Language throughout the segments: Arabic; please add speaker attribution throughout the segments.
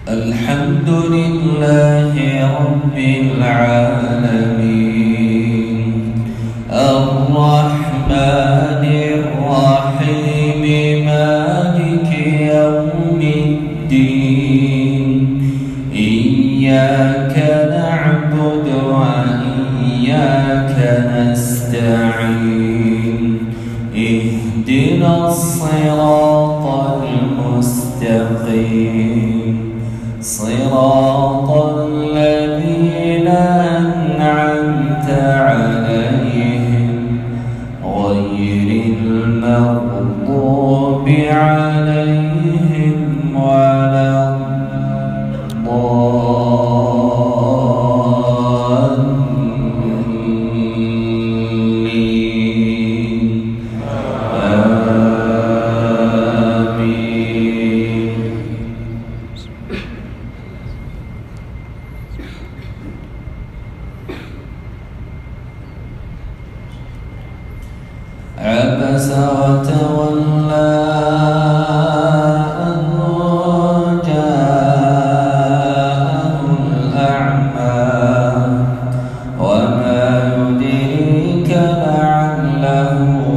Speaker 1: الحمد لله رب العالمين الرحمن الرحيم مالك يوم الدين إياك نعبد وإياك نستعين اهدنا الصراط المستقيم صراط الذين أنعمت عليهم غير المغضوب عليهم ولا الضالين آمين. عبس وتولى أن جاءه الأعمى وما يدريك لعله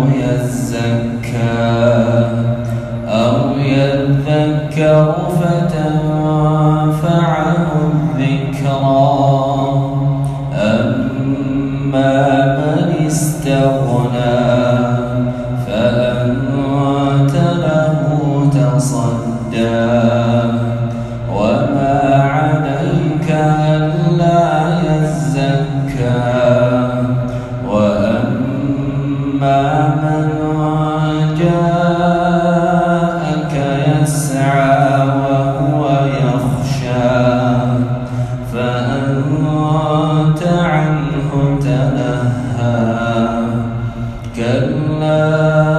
Speaker 1: يزكى أو يذكر فتنفعه الذكرى أما من استغنى فأنت له تصدى وما عليك ألا يزكى وأما من جاءك يسعى وهو يخشى فأنت عنه تلهى كلا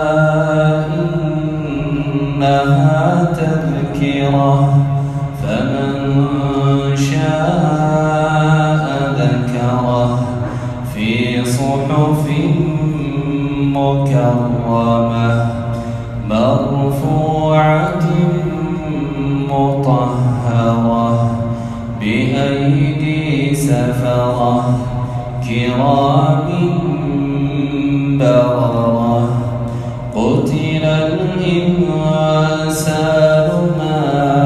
Speaker 1: إنها تذكرة فمن شاء ذكره في صحف مكرمة مرفوعة مطهرة بأيدي سفرة كرام بررة قتل الإنسان ما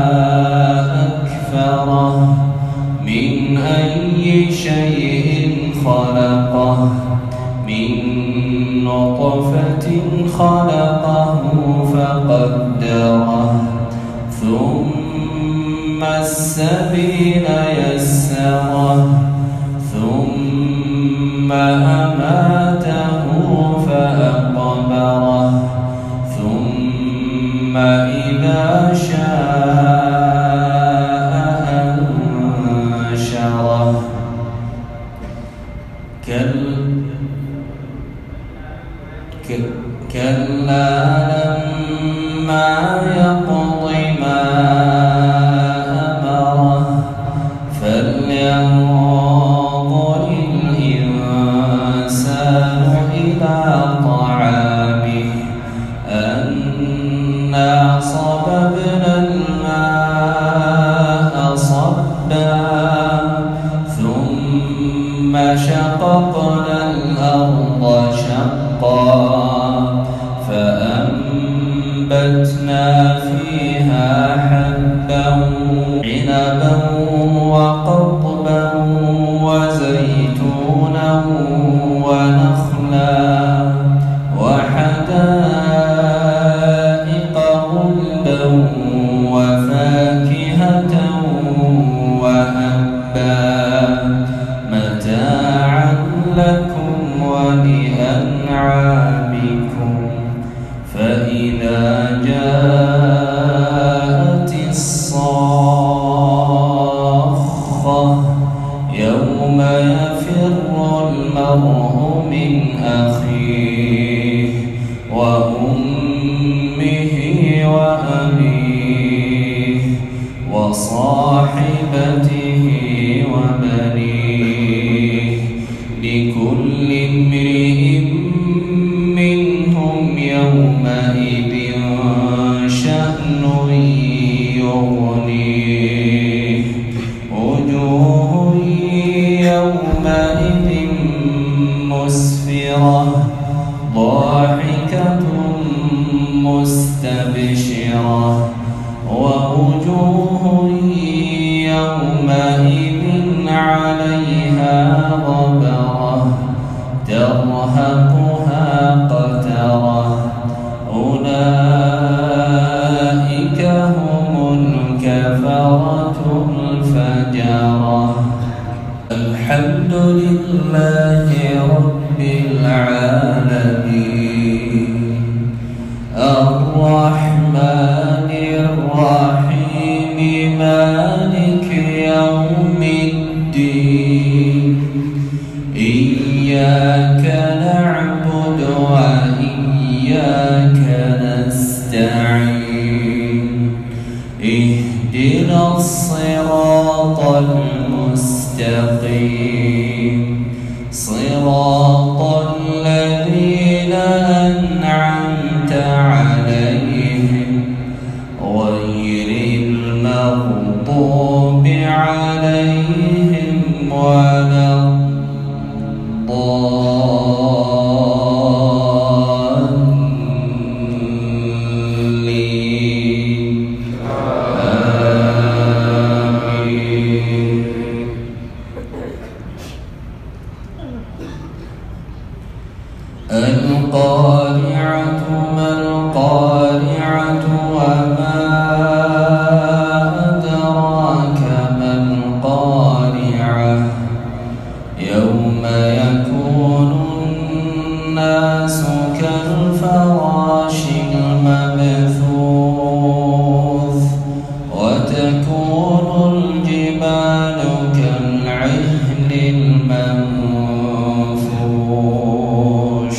Speaker 1: أكفره من أي شيء خلقه من نطفة خلقه فقدره ثم السبيل يسره ثم أماته فأقبره ثم إذا شاء أنشره كلا لما يقض ما أمره فلينظر الإنسان إلى طعامه أنا صببنا الماء صبا ثم شققنا الأرض شقا فأنبتنا فيها حبا عنبا وقضبا وزيتونا ونخلا وحدائق غلبا وفاكهة وأبا متاعا لكم ولأنعامكم فإذا جاءت الصاخة يوم يفر المرء من أخيه وأمه وأبيه وصاحبته وبنيه لكل امرئ منهم يومئذ شأن يغنيه يومئذ عليها غبرة ترهقها قترة أولئك هم الكفرة الفجرة. الحمد لله رب العالمين الرحمن الرحيم مالك يوم الدين إياك نعبد وإياك نستعين اهدنا الصراط المستقيم صراط الذين أنعمت عليهم غير المغضوب عليهم ولا الضالين آمين. القارعة ما القارعة وما أدراك ما القارعة يوم يكون الناس كالفراش المبثوث وتكون الجبال كالعهن المنفوش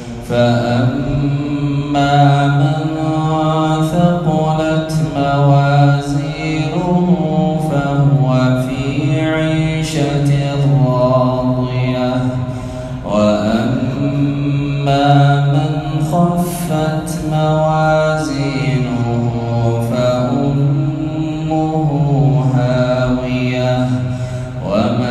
Speaker 1: فأما من ثقلت موازينه فهو في عيشة راضية وأما من خفت موازينه فأمه هاوية وما